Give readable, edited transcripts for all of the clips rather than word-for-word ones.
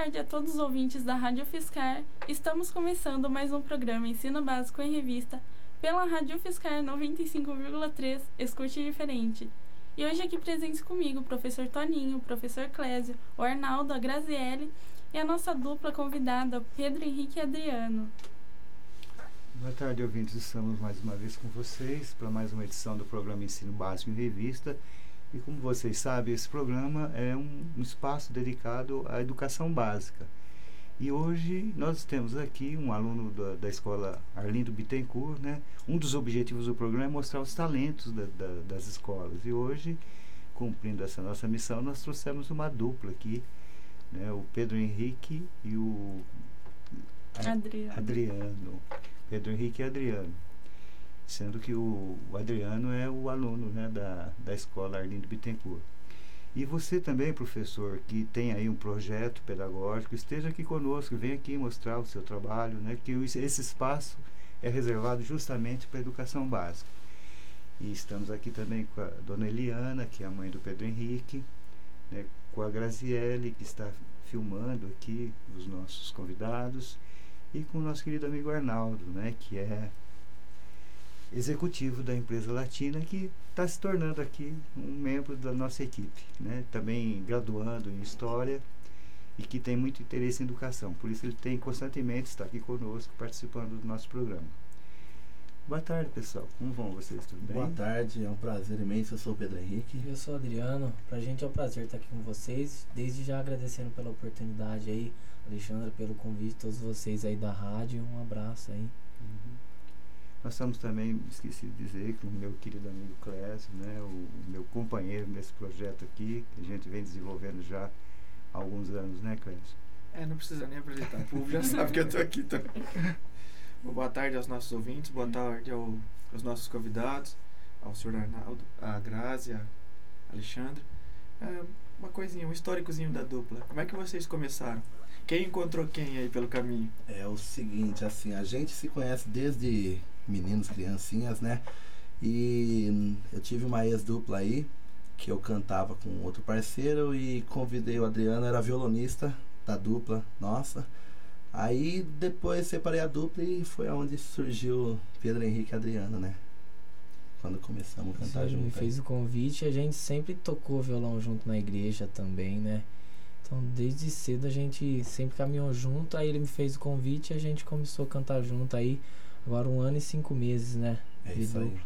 tarde a todos os ouvintes da Rádio UFSCar. Estamos começando mais um programa Ensino Básico em Revista pela Rádio UFSCar 95,3, Escute Diferente. E hoje aqui presentes comigo o professor Toninho, o professor Clésio, o Arnaldo, a Graziele e a nossa dupla convidada, Pedro Henrique e Adriano. Boa tarde, ouvintes. Estamos mais uma vez com vocês para mais uma edição do programa Ensino Básico em Revista. E como vocês sabem, esse programa é um espaço dedicado à educação básica. E hoje nós temos aqui um aluno da escola Arlindo Bittencourt, né? Um dos objetivos do programa é mostrar os talentos das escolas. E hoje, cumprindo essa nossa missão, nós trouxemos uma dupla aqui, né? O Pedro Henrique e o Adriano. Pedro Henrique e Adriano. Sendo que o Adriano é o aluno, né, da escola Arlindo Bittencourt. E você também, professor, que tem aí um projeto pedagógico, esteja aqui conosco, venha aqui mostrar o seu trabalho, né, que esse espaço é reservado justamente para a educação básica. E estamos aqui também com a dona Eliana, que é a mãe do Pedro Henrique, né, com a Graziele, que está filmando aqui os nossos convidados, e com o nosso querido amigo Arnaldo, né, que é executivo da empresa Latina, que está se tornando aqui um membro da nossa equipe, né? Também graduando em História e que tem muito interesse em educação. Por isso ele tem constantemente estar aqui conosco, participando do nosso programa. Boa tarde, pessoal. Como vão vocês? Tudo bem? Boa tarde, é um prazer imenso. Eu sou o Pedro Henrique. Eu sou o Adriano. Pra gente é um prazer estar aqui com vocês. Desde já agradecendo pela oportunidade aí, Alexandre, pelo convite, todos vocês aí da rádio. Um abraço aí. Nós estamos também, esqueci de dizer, com o meu querido amigo Clésio, né, o meu companheiro nesse projeto aqui, que a gente vem desenvolvendo já há alguns anos, né, Clésio? Não precisa nem apresentar, o povo já sabe que eu estou aqui também. Boa tarde aos nossos ouvintes, boa tarde aos nossos convidados, ao senhor Arnaldo, a Grazi, a Alexandre. Uma coisinha, um históricozinho da dupla. Como é que vocês começaram? Quem encontrou quem aí pelo caminho? É o seguinte, assim, a gente se conhece desde meninos, criancinhas, né? E eu tive uma ex-dupla aí, que eu cantava com outro parceiro e convidei o Adriano, era violonista da dupla nossa. Aí depois separei a dupla e foi onde surgiu Pedro Henrique e Adriano, né? Quando começamos a cantar Sim, junto. Ele fez o convite e a gente sempre tocou violão junto na igreja também, né? Então desde cedo a gente sempre caminhou junto, aí ele me fez o convite e a gente começou a cantar junto aí. Agora 1 ano e 5 meses, né? É isso aí.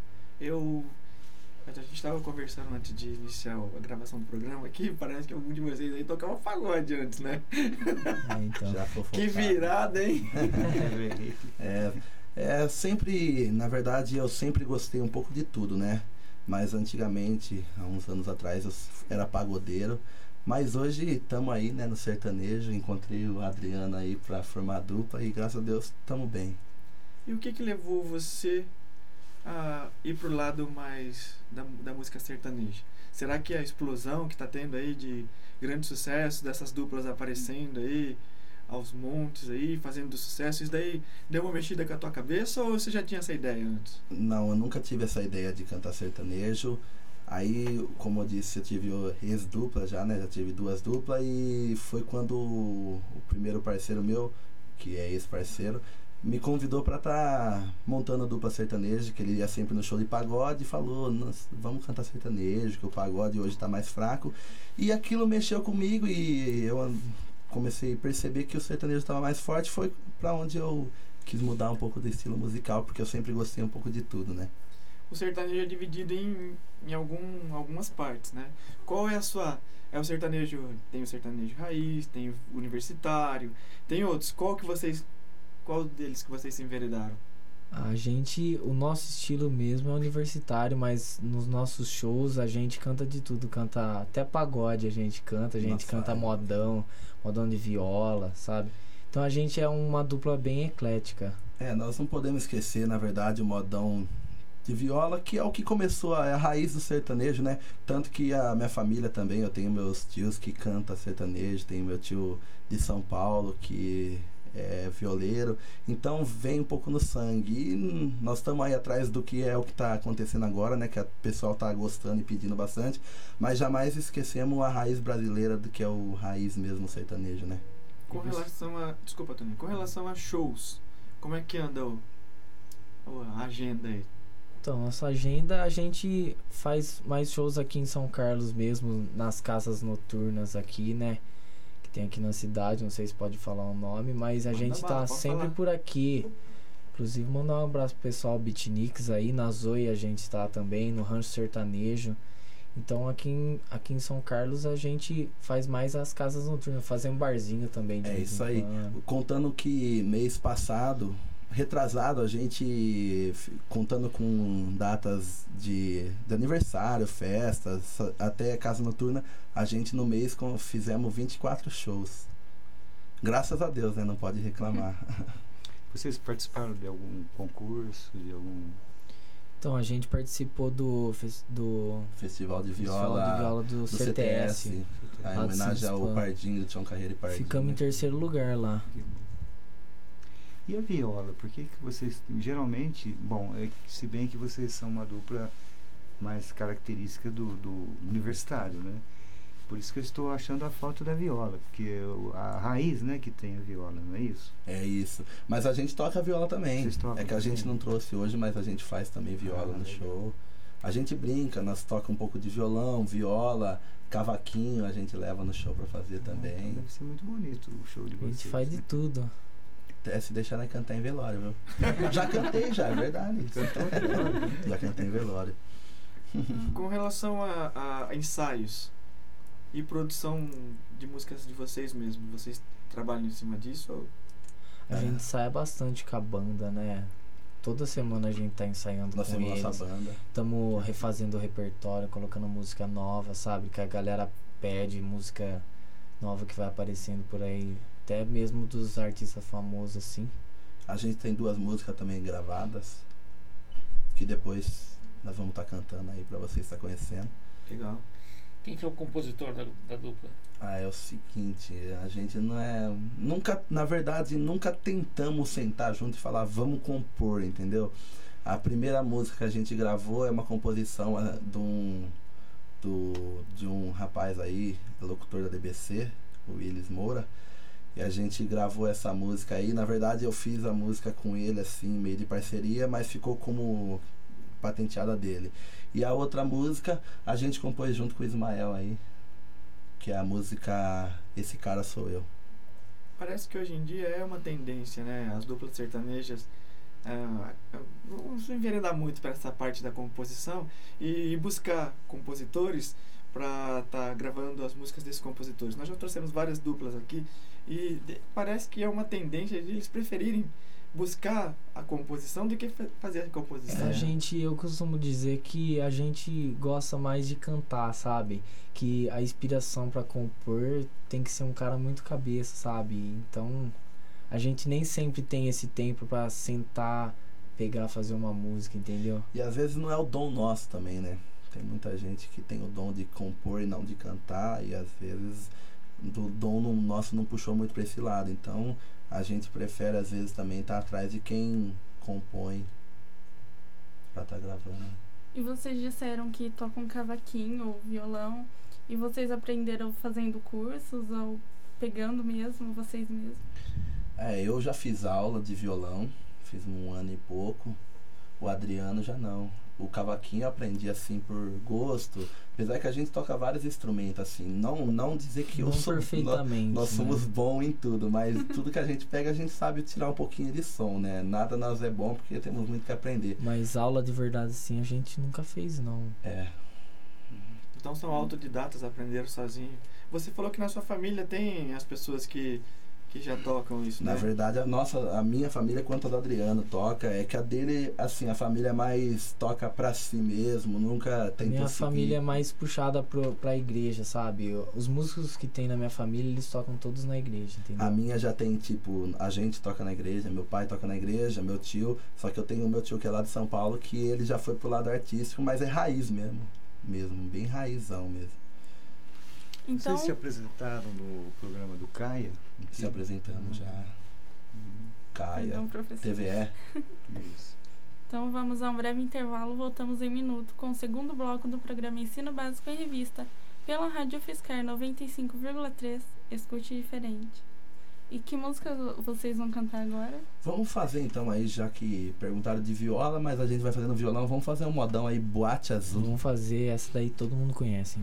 A gente estava conversando antes de iniciar a gravação do programa aqui, parece que algum de vocês aí tocava pagode antes, né? Então. Já que virada, hein? Sempre, na verdade, eu sempre gostei um pouco de tudo, né? Mas antigamente, há uns anos atrás, eu era pagodeiro. Mas hoje estamos aí, né, no sertanejo. Encontrei o Adriano aí para formar a dupla e graças a Deus estamos bem. E o que levou você a ir pro lado mais da música sertaneja? Será que a explosão que está tendo aí de grande sucesso, dessas duplas aparecendo aí aos montes aí, fazendo sucesso, isso daí deu uma mexida com a tua cabeça ou você já tinha essa ideia antes? Não, eu nunca tive essa ideia de cantar sertanejo. Aí, como eu disse, eu tive ex-dupla já, né? Já tive 2 duplas e foi quando o primeiro parceiro meu, que é ex-parceiro, me convidou para estar montando a dupla sertaneja, que ele ia sempre no show de pagode e falou, vamos cantar sertanejo, que o pagode hoje está mais fraco. E aquilo mexeu comigo e eu comecei a perceber que o sertanejo estava mais forte, foi para onde eu quis mudar um pouco do estilo musical, porque eu sempre gostei um pouco de tudo, né? O sertanejo é dividido em algumas partes, né? Qual é a sua... o sertanejo... Tem o sertanejo raiz, tem o universitário, tem outros. Qual deles que vocês se enveredaram? O nosso estilo mesmo é universitário, mas nos nossos shows a gente canta de tudo, canta até pagode a gente canta modão de viola, sabe? Então a gente é uma dupla bem eclética. Nós não podemos esquecer, na verdade, o modão de viola, que é o que começou a raiz do sertanejo, né? Tanto que a minha família também, eu tenho meus tios que cantam sertanejo, tenho meu tio de São Paulo, que violeiro, então vem um pouco no sangue. E nós estamos aí atrás do que é o que está acontecendo agora, né? Que o pessoal está gostando e pedindo bastante, mas jamais esquecemos a raiz brasileira, do que é o raiz mesmo sertanejo, né? Com relação a... Desculpa, Tony. Com relação a shows, como é que anda a agenda aí? Então, nossa agenda, a gente faz mais shows aqui em São Carlos mesmo, nas casas noturnas aqui, né? Que tem aqui na cidade, não sei se pode falar o nome, mas a gente tá sempre por aqui. Inclusive, mandar um abraço pro pessoal Beatniks aí, na Zoe a gente tá também, no Rancho Sertanejo. Então, aqui em São Carlos, a gente faz mais as casas noturnas, fazer um barzinho também. É isso aí. Contando que mês passado... retrasado, a gente contando com datas de aniversário, festas, até casa noturna, a gente no mês fizemos 24 shows. Graças a Deus, né? Não pode reclamar. Vocês participaram de algum concurso, de algum... Então, a gente participou do Festival de Viola do CTS. Em homenagem ao Pardinho, do Tião Carreira e Pardinho. Ficamos em terceiro lugar lá. E a viola? Por que vocês, geralmente, bom, se bem que vocês são uma dupla mais característica do universitário, né? Por isso que eu estou achando a falta da viola, porque a raiz, né, que tem a viola, não é isso? É isso. Mas a gente toca a viola também. Vocês tocam é que a também? gente não trouxe hoje, mas a gente faz também viola no show. A gente brinca, nós toca um pouco de violão, viola, cavaquinho, a gente leva no show pra fazer também. Deve ser muito bonito o show de vocês. A gente faz de tudo. Se deixar, né, cantar em velório, viu? Já cantei, já, é verdade. Já cantei em velório. Com relação a ensaios e produção de músicas de vocês mesmos, vocês trabalham em cima disso? Ou... A gente ensaia bastante com a banda, né? Toda semana a gente tá ensaiando Nós com temos eles. nossa banda. Estamos refazendo o repertório, colocando música nova, sabe? Que a galera pede, música nova que vai aparecendo por aí. Até mesmo dos artistas famosos, assim. A gente tem 2 músicas também gravadas, que depois nós vamos estar cantando aí pra vocês estar conhecendo. Legal. Quem que é o compositor da dupla? É o seguinte, a gente não é... na verdade, nunca tentamos sentar junto e falar, vamos compor, entendeu? A primeira música que a gente gravou é uma composição de um rapaz aí, locutor da DBC, o Willis Moura. E a gente gravou essa música aí. Na verdade, eu fiz a música com ele, assim, meio de parceria, mas ficou como patenteada dele. E a outra música a gente compôs junto com o Ismael aí, que é a música Esse Cara Sou Eu. Parece que hoje em dia é uma tendência, né? As duplas sertanejas vamos enveredar muito para essa parte da composição e buscar compositores para estar gravando as músicas desses compositores. Nós já trouxemos várias duplas aqui e parece que é uma tendência de eles preferirem buscar a composição do que fazer a composição. Eu costumo dizer que a gente gosta mais de cantar, sabe? Que a inspiração para compor tem que ser um cara muito cabeça, sabe? Então, a gente nem sempre tem esse tempo para sentar, pegar, fazer uma música, entendeu? E às vezes não é o dom nosso também, né? Tem muita gente que tem o dom de compor e não de cantar, e às vezes o dom nosso não puxou muito para esse lado. Então, a gente prefere às vezes também estar atrás de quem compõe para estar gravando. E vocês disseram que tocam cavaquinho ou violão, e vocês aprenderam fazendo cursos ou pegando mesmo, vocês mesmos? Eu já fiz aula de violão, fiz 1 ano e pouco. O Adriano já não. O cavaquinho eu aprendi assim por gosto, apesar que a gente toca vários instrumentos assim, não dizer que não perfeitamente, nós somos bons em tudo, mas tudo que a gente pega a gente sabe tirar um pouquinho de som, né? Nada nós é bom porque temos muito que aprender. Mas aula de verdade assim a gente nunca fez, não. Então são autodidatas, aprenderam sozinho. Você falou que na sua família tem as pessoas que já tocam isso, né? Na verdade, a minha família, quanto a do Adriano, toca. É que a dele, assim, a família mais toca pra si mesmo, nunca tentou Minha seguir. família é mais puxada pra igreja, sabe? Os músicos que tem na minha família, eles tocam todos na igreja, entendeu? A minha já tem, tipo, a gente toca na igreja, meu pai toca na igreja, meu tio. Só que eu tenho o meu tio que é lá de São Paulo, que ele já foi pro lado artístico, mas é raiz mesmo, bem raizão mesmo. Então, Vocês se apresentaram no programa do Caia? Se apresentamos já. Caia, Perdão, professor. TVE. Isso. Então vamos a um breve intervalo, voltamos em minuto com o segundo bloco do programa Ensino Básico em Revista, pela Rádio UFSCar 95,3, escute diferente. E que música vocês vão cantar agora? Vamos fazer então aí, já que perguntaram de viola, mas a gente vai fazendo violão, vamos fazer um modão aí, Boate Azul. Vamos fazer essa daí, todo mundo conhece, hein?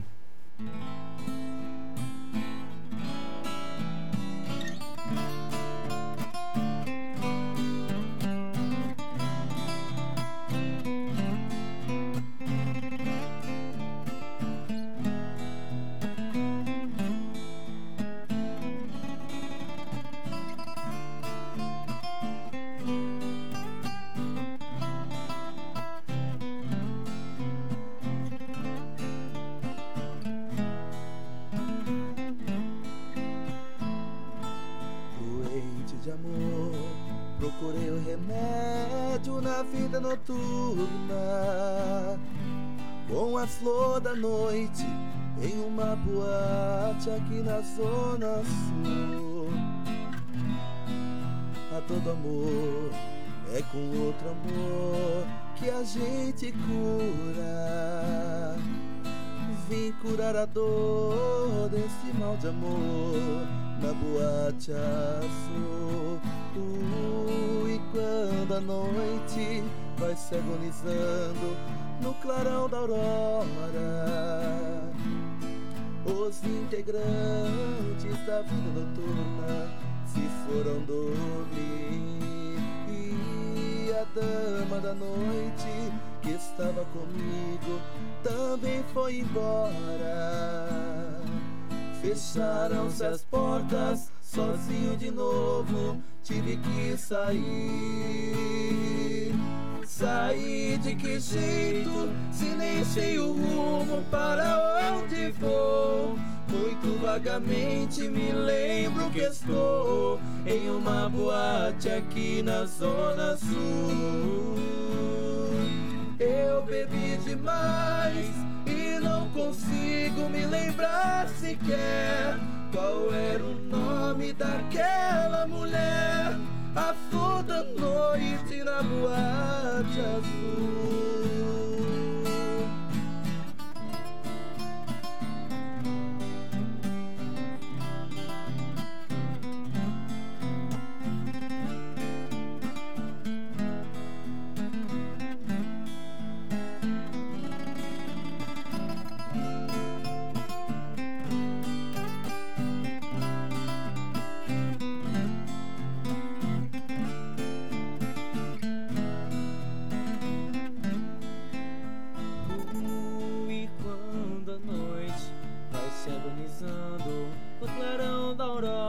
Doente de amor, procurei o remédio na vida noturna, com a flor da noite em uma boate aqui na Zona Sul. A todo amor é com outro amor que a gente cura. Vim curar a dor desse mal de amor na Boate Azul. E quando a noite vai se agonizando no clarão da aurora, os integrantes da vida noturna se foram dormir, e a dama da noite que estava comigo também foi embora. Fecharam-se as portas, sozinho de novo tive que sair. Sair de que jeito, se nem sei o rumo para onde vou? Muito vagamente me lembro que estou em uma boate aqui na Zona Sul. Eu bebi demais e não consigo me lembrar sequer qual era o nome daquela mulher, a flor da noite na Boate Azul. No clarão da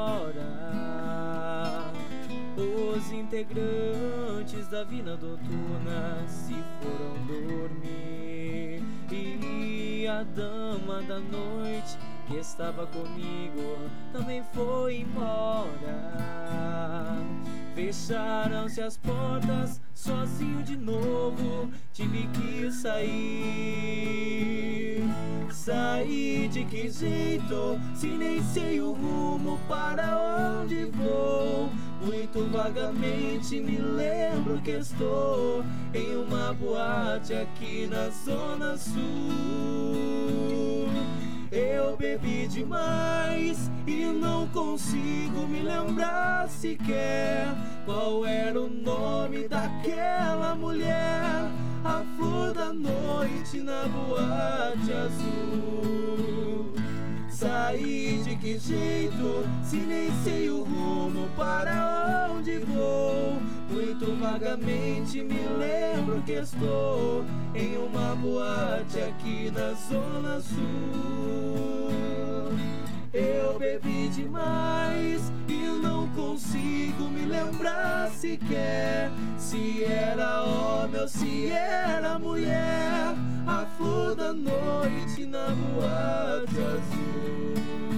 aurora, os integrantes da vida noturna se foram dormir, e a dama da noite que estava comigo também foi embora. Fecharam-se as portas, sozinho de novo tive que sair. Sair de que jeito, se nem sei o rumo para onde vou? Muito vagamente me lembro que estou em uma boate aqui na Zona Sul. Eu bebi demais e não consigo me lembrar sequer qual era o nome daquela mulher, a flor da noite na Boate Azul. Saí de que jeito, se nem sei o rumo para onde vou? Muito vagamente me lembro que estou em uma boate aqui na Zona Sul. Eu bebi demais e não consigo me lembrar sequer se era homem ou se era mulher, a flor da noite na Boate Azul.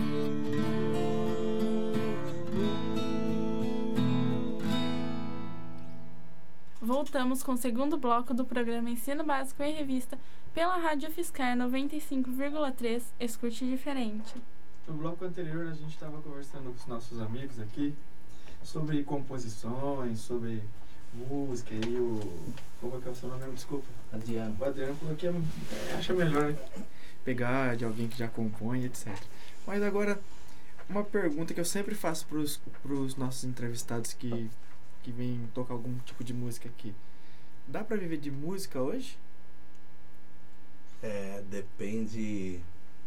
Voltamos com o segundo bloco do programa Ensino Básico em Revista pela Rádio UFSCar 95,3, escute diferente. No bloco anterior a gente estava conversando com os nossos amigos aqui sobre composições, sobre música, e como é que é o seu nome? Desculpa. Adriano. O Adriano falou que acha melhor pegar de alguém que já compõe, etc. Mas agora, uma pergunta que eu sempre faço pros nossos entrevistados que vêm tocar algum tipo de música aqui. Dá pra viver de música hoje? Depende.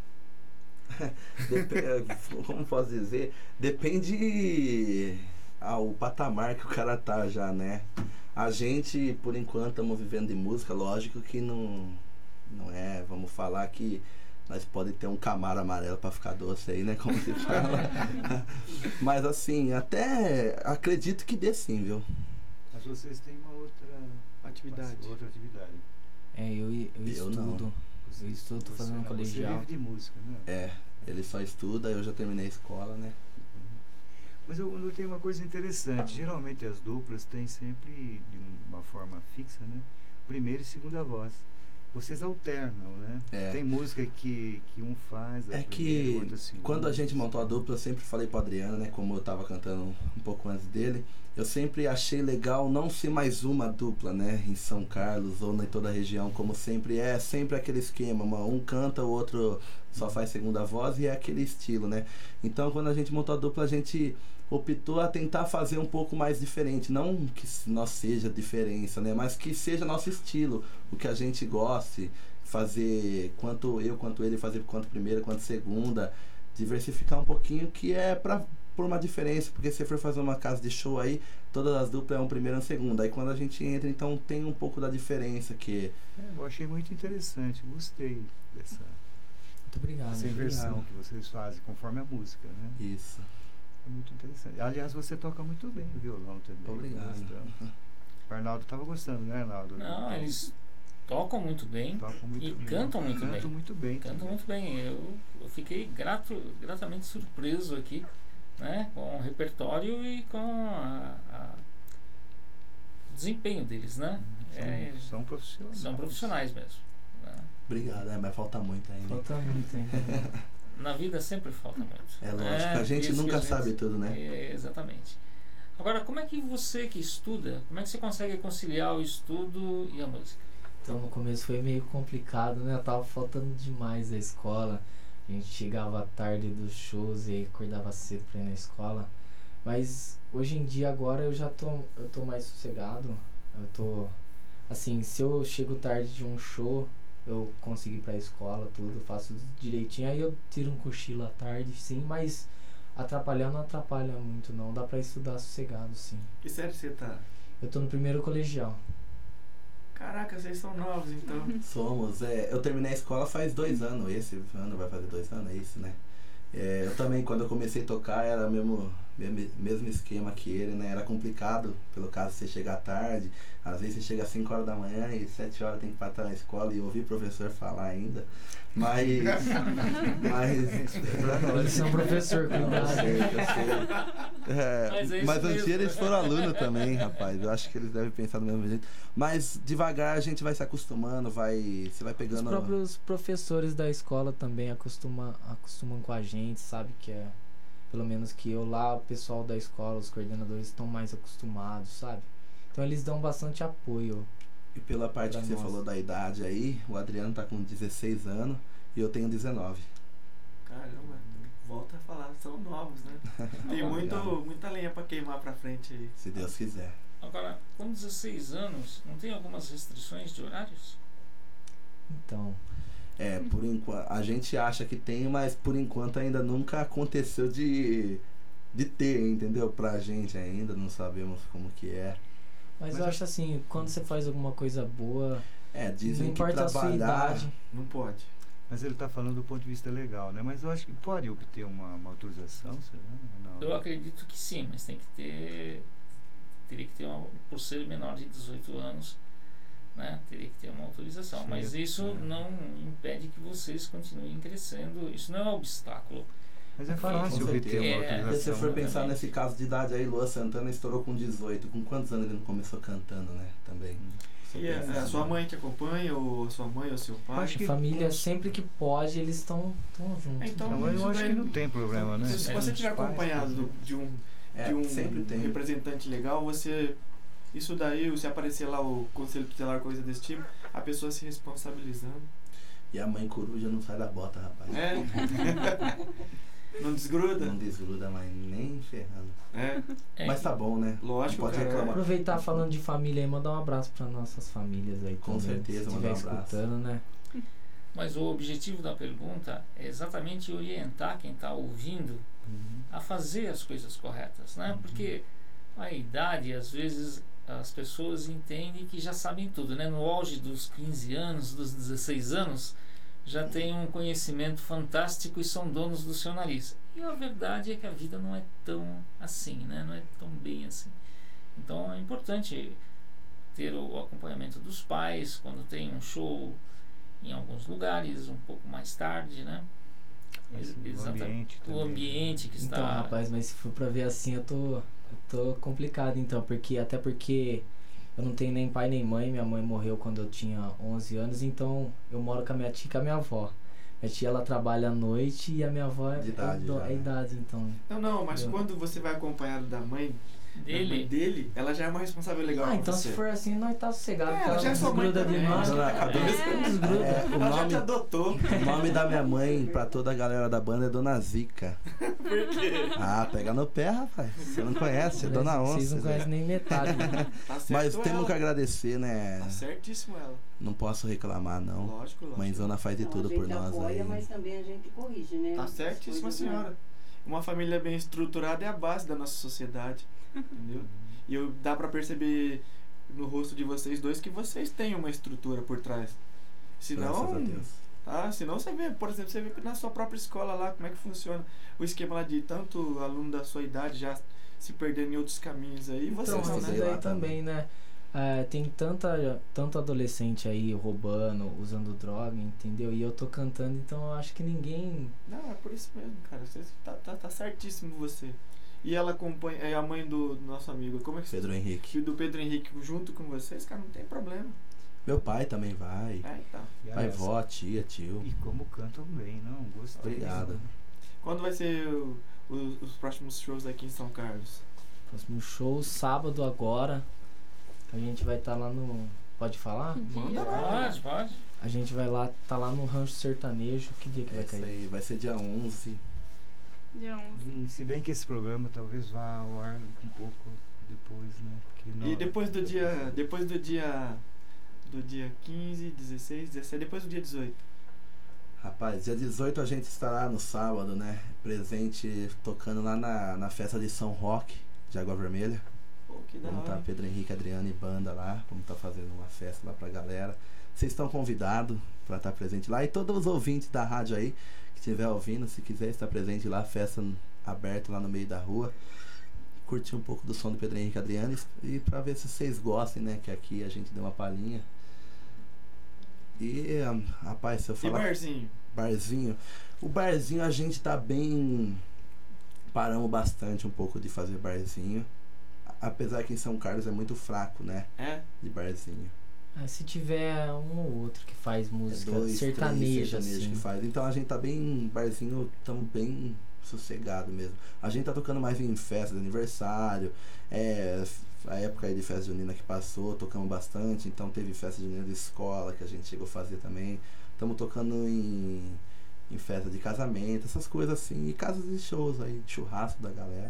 Como posso dizer? Depende o patamar que o cara tá já, né? A gente, por enquanto, estamos vivendo de música. Lógico que não é, vamos falar que nós podemos ter um Camaro amarelo pra ficar doce aí, né? Como se fala. Mas assim, até acredito que dê sim, viu? Mas vocês têm uma outra Atividade. Eu estudo. Eu estudo, tô fazendo colegial. Você vive de música, né? Ele só estuda, eu já terminei a escola, né? Mas eu notei uma coisa interessante. Geralmente as duplas têm sempre, de uma forma fixa, né? Primeira e segunda voz. Vocês alternam, né? Tem música que um faz, a primeira, outra, segunda. Quando a gente montou a dupla, eu sempre falei pro Adriano, né? Como eu tava cantando um pouco antes dele, eu sempre achei legal não ser mais uma dupla, né? Em São Carlos ou em toda a região, como sempre sempre aquele esquema, um canta, o outro só faz segunda voz e é aquele estilo, né? Então quando a gente montou a dupla, a gente optou a tentar fazer um pouco mais diferente, não que nós seja diferença, né? Mas que seja nosso estilo, o que a gente goste, fazer quanto eu, quanto ele, fazer quanto primeira, quanto segunda, diversificar um pouquinho, que é por uma diferença, porque se for fazer uma casa de show aí, todas as duplas é um primeiro e um segundo, aí quando a gente entra, então tem um pouco da diferença que... eu achei muito interessante, gostei dessa Muito obrigado. essa inversão que vocês fazem conforme a música, né? Isso. É muito interessante. Aliás, você toca muito bem o violão também. Obrigado. O Arnaldo estava gostando, né, Arnaldo? Não, eles tocam muito bem e cantam muito bem. Cantam muito bem. Cantam muito bem. Eu fiquei gratamente surpreso aqui, né, com o repertório e com o desempenho deles, né? São profissionais. São profissionais mesmo. Né? Obrigado, mas falta muito ainda. Falta muito ainda. Na vida sempre falta muito. É lógico, a gente nunca sabe tudo, né? Exatamente. Agora, como é que você que estuda, como é que você consegue conciliar o estudo e a música? Então no começo foi meio complicado, né? Eu tava faltando demais a escola. A gente chegava tarde dos shows e acordava cedo pra ir na escola. Mas hoje em dia agora eu tô mais sossegado. Eu tô assim, se eu chego tarde de um show, eu consigo ir pra escola, tudo, eu faço direitinho. Aí eu tiro um cochilo à tarde, sim, mas atrapalhar não atrapalha muito não. Dá pra estudar sossegado, sim. Que série você tá? Eu tô no primeiro colegial. Caraca, vocês são novos então. Somos, eu terminei a escola faz 2 anos, esse ano vai fazer 2 anos, é isso, né? Eu também, quando eu comecei a tocar, era mesmo esquema que ele, né? Era complicado, pelo caso de você chegar tarde, às vezes você chega às 5 horas da manhã e 7 horas tem que estar na escola e ouvir o professor falar ainda. Mas Eles são professor, cuidado. Mas um dia eles foram aluno também, rapaz. Eu acho que eles devem pensar do mesmo jeito. Mas devagar a gente vai se acostumando, você vai pegando... Os próprios professores da escola também acostumam com a gente, sabe? Que é, pelo menos que eu lá, o pessoal da escola, os coordenadores estão mais acostumados, sabe? Então eles dão bastante apoio. E pela parte que você falou da idade aí, o Adriano tá com 16 anos e eu tenho 19. Caramba, volta a falar, são novos, né? Tem muita lenha pra queimar pra frente aí. Se Deus quiser. Agora, com 16 anos, não tem algumas restrições de horários? Então... por enquanto, a gente acha que tem, mas por enquanto ainda nunca aconteceu de ter, entendeu? Pra gente ainda, não sabemos como que é. Mas eu acho assim, quando você faz alguma coisa boa, dizem não importa que a sua idade. Não pode. Mas ele está falando do ponto de vista legal, né? Mas eu acho que pode obter uma autorização, será? Não. Eu acredito que sim, mas teria que ter por ser menor de 18 anos, né? Teria que ter uma autorização. Certo. Mas isso não impede que vocês continuem crescendo. Isso não é um obstáculo. Mas é fácil obter uma autorização. Se você for pensar nesse caso de idade aí, Luan Santana estourou com 18. Com quantos anos ele não começou cantando, né? Também. E a sua mãe que acompanha, ou a sua mãe ou seu pai? A família, sempre que pode, eles estão juntos. Então, eu acho que não tem problema, né? Se você tiver acompanhado de um É, de sempre um tem. representante legal, isso daí, se aparecer lá o conselho tutelar, coisa desse tipo, a pessoa se responsabilizando. E a mãe coruja não sai da bota, rapaz. É. Não desgruda? Não desgruda, mas nem ferrando. É. Mas tá bom, né? Lógico, Não pode cara. reclamar. Aproveitar falando de família aí, mandar um abraço para nossas famílias aí. Com também, certeza, se mandar estiver um abraço. escutando, né? Mas o objetivo da pergunta é exatamente orientar quem está ouvindo a fazer as coisas corretas, né? Porque a idade, às vezes, as pessoas entendem que já sabem tudo, né? No auge dos 15 anos, dos 16 anos, já tem um conhecimento fantástico e são donos do seu nariz. E a verdade é que a vida não é tão assim, né? Não é tão bem assim. Então é importante ter o acompanhamento dos pais quando tem um show em alguns lugares, um pouco mais tarde, né? O ambiente O também. ambiente que está... Então, rapaz, mas se for pra ver assim, eu tô complicado então, até porque eu não tenho nem pai nem mãe, minha mãe morreu quando eu tinha 11 anos, então eu moro com a minha tia e com a minha avó. Minha tia, ela trabalha à noite e a minha avó De idade já, é né? idade, então. Não, mas quando você vai acompanhado da mãe dele, ela já é uma responsável legal. Ah, pra então você. se for assim, nós tá sossegado, porque ela ela já é sua mãe desgruda de também, nós. dona Não desgruda. O Ela já te nome, adotou. o nome da minha mãe, pra toda a galera da banda, é Dona Zica. Por quê? Ah, pega no pé, rapaz. Você não conhece, é Dona Onça. Vocês não conhecem nem metade. Tá certo Mas ela. temos que agradecer, né? Tá certíssimo ela. Não posso reclamar, não. Lógico. Mãezona faz de tudo por nós apoia, aí. mas também a gente corrige, né? Tá certíssima, As coisas, né? senhora. Uma família bem estruturada é a base da nossa sociedade. Entendeu? E dá pra perceber no rosto de vocês dois que vocês têm uma estrutura por trás. Graças a Senão, Deus. senão você vê, por exemplo, você vê na sua própria escola lá como é que funciona o esquema lá de tanto aluno da sua idade já se perdendo em outros caminhos aí. E vocês Então, não, isso né? sei lá daí também, né? Tem tanto adolescente aí roubando, usando droga, entendeu? E eu tô cantando, então eu acho que ninguém... Não, é por isso mesmo, cara. Você tá certíssimo você. E ela acompanha, é a mãe do nosso amigo. Como é que Pedro Henrique. do Pedro Henrique junto com vocês, cara, não tem problema. Meu pai também vai. Então. E Pai, olha, vó, tia, tio. E como cantam bem, não? Gostei. Obrigado. Quando vai ser os próximos shows aqui em São Carlos? Próximo show, sábado agora. A gente vai estar lá no... Pode falar? Manda lá. Pode. A gente vai lá, tá lá no Rancho Sertanejo. Que dia que vai Esse cair? aí vai ser dia 11. Dia 11. Se bem que esse programa talvez vá ao ar um pouco depois, né? Porque E depois do dia 15, 16, 17, depois do dia 18. Rapaz, dia 18 a gente estará no sábado, né? Presente tocando lá na festa de São Roque, de Água Vermelha. Pô, que da Vamos hora. estar Pedro Henrique, Adriano e banda lá. Vamos estar fazendo uma festa lá pra galera. Vocês estão convidados para estar presente lá. E todos os ouvintes da rádio aí que estiver ouvindo, se quiser estar presente lá, festa aberta lá no meio da rua. Curtir um pouco do som do Pedro Henrique e Adriano e pra ver se vocês gostem, né? Que aqui a gente deu uma palhinha. E, rapaz, se eu E falar... barzinho? Barzinho. O barzinho a gente tá bem... Paramos bastante um pouco de fazer barzinho. Apesar que em São Carlos é muito fraco, né? É? De barzinho. Se tiver um ou outro que faz música Três sertaneja, sertanejos assim. que faz. Então a gente tá bem... Barzinho, estamos bem sossegado mesmo. A gente tá tocando mais em festa de aniversário. A época aí de festa junina que passou, tocamos bastante. Então teve festa junina de escola que a gente chegou a fazer também. Estamos tocando em festa de casamento, essas coisas assim. E casas de shows aí, de churrasco da galera.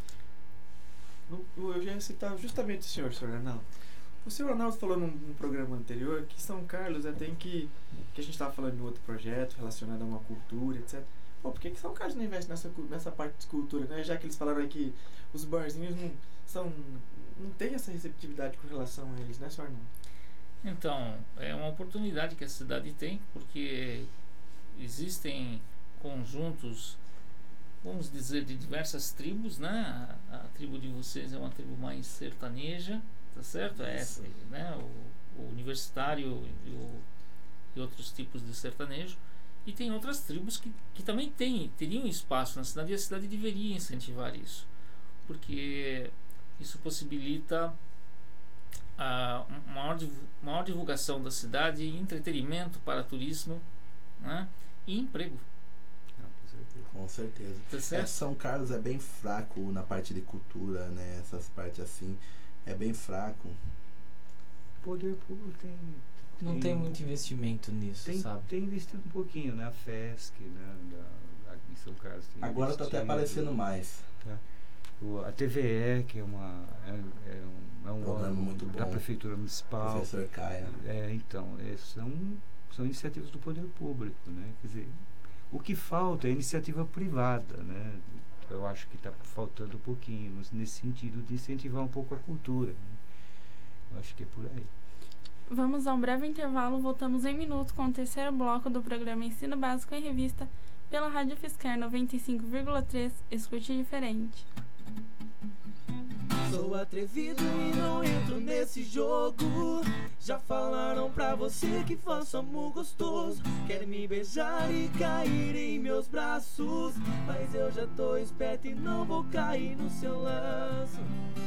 Eu já ia citar justamente o senhor Arnaldo. O senhor Arnaldo falou num programa anterior que São Carlos tem que a gente estava falando de outro projeto relacionado a uma cultura, etc. Pô, por que São Carlos não investe nessa parte de cultura, né? Já que eles falaram aí que os barzinhos não tem essa receptividade com relação a eles, né, senhor Arnaldo? Então, é uma oportunidade que a cidade tem, porque existem conjuntos, vamos dizer, de diversas tribos, né? A tribo de vocês é uma tribo mais sertaneja, tá certo? Né? O universitário e outros tipos de sertanejo. E tem outras tribos que também teriam espaço na cidade, e a cidade deveria incentivar isso, porque isso possibilita a maior divulgação da cidade, entretenimento para turismo, né? E emprego. Com certeza. Tá certo? São Carlos é bem fraco na parte de cultura, né? Essas partes assim, é bem fraco. O poder público Não tem muito investimento nisso, sabe? Tem investido um pouquinho, né? A FESC, né? Em São Carlos tem Agora tá até investido, aparecendo mais. tá? A TVE, que é um Programa órgão muito bom. da Prefeitura Municipal. Professor Caia. Então, são iniciativas do poder público, né? Quer dizer, o que falta é iniciativa privada, né? Eu acho que está faltando um pouquinho nesse sentido de incentivar um pouco a cultura, né? Eu acho que é por aí. Vamos a um breve intervalo, voltamos em minutos com o terceiro bloco do programa Ensino Básico em Revista pela Rádio Fiscar 95,3, escute diferente. Sou atrevido e não entro nesse jogo. Já falaram pra você que faço amor gostoso. Quer me beijar e cair em meus braços, mas eu já tô esperto e não vou cair no seu laço.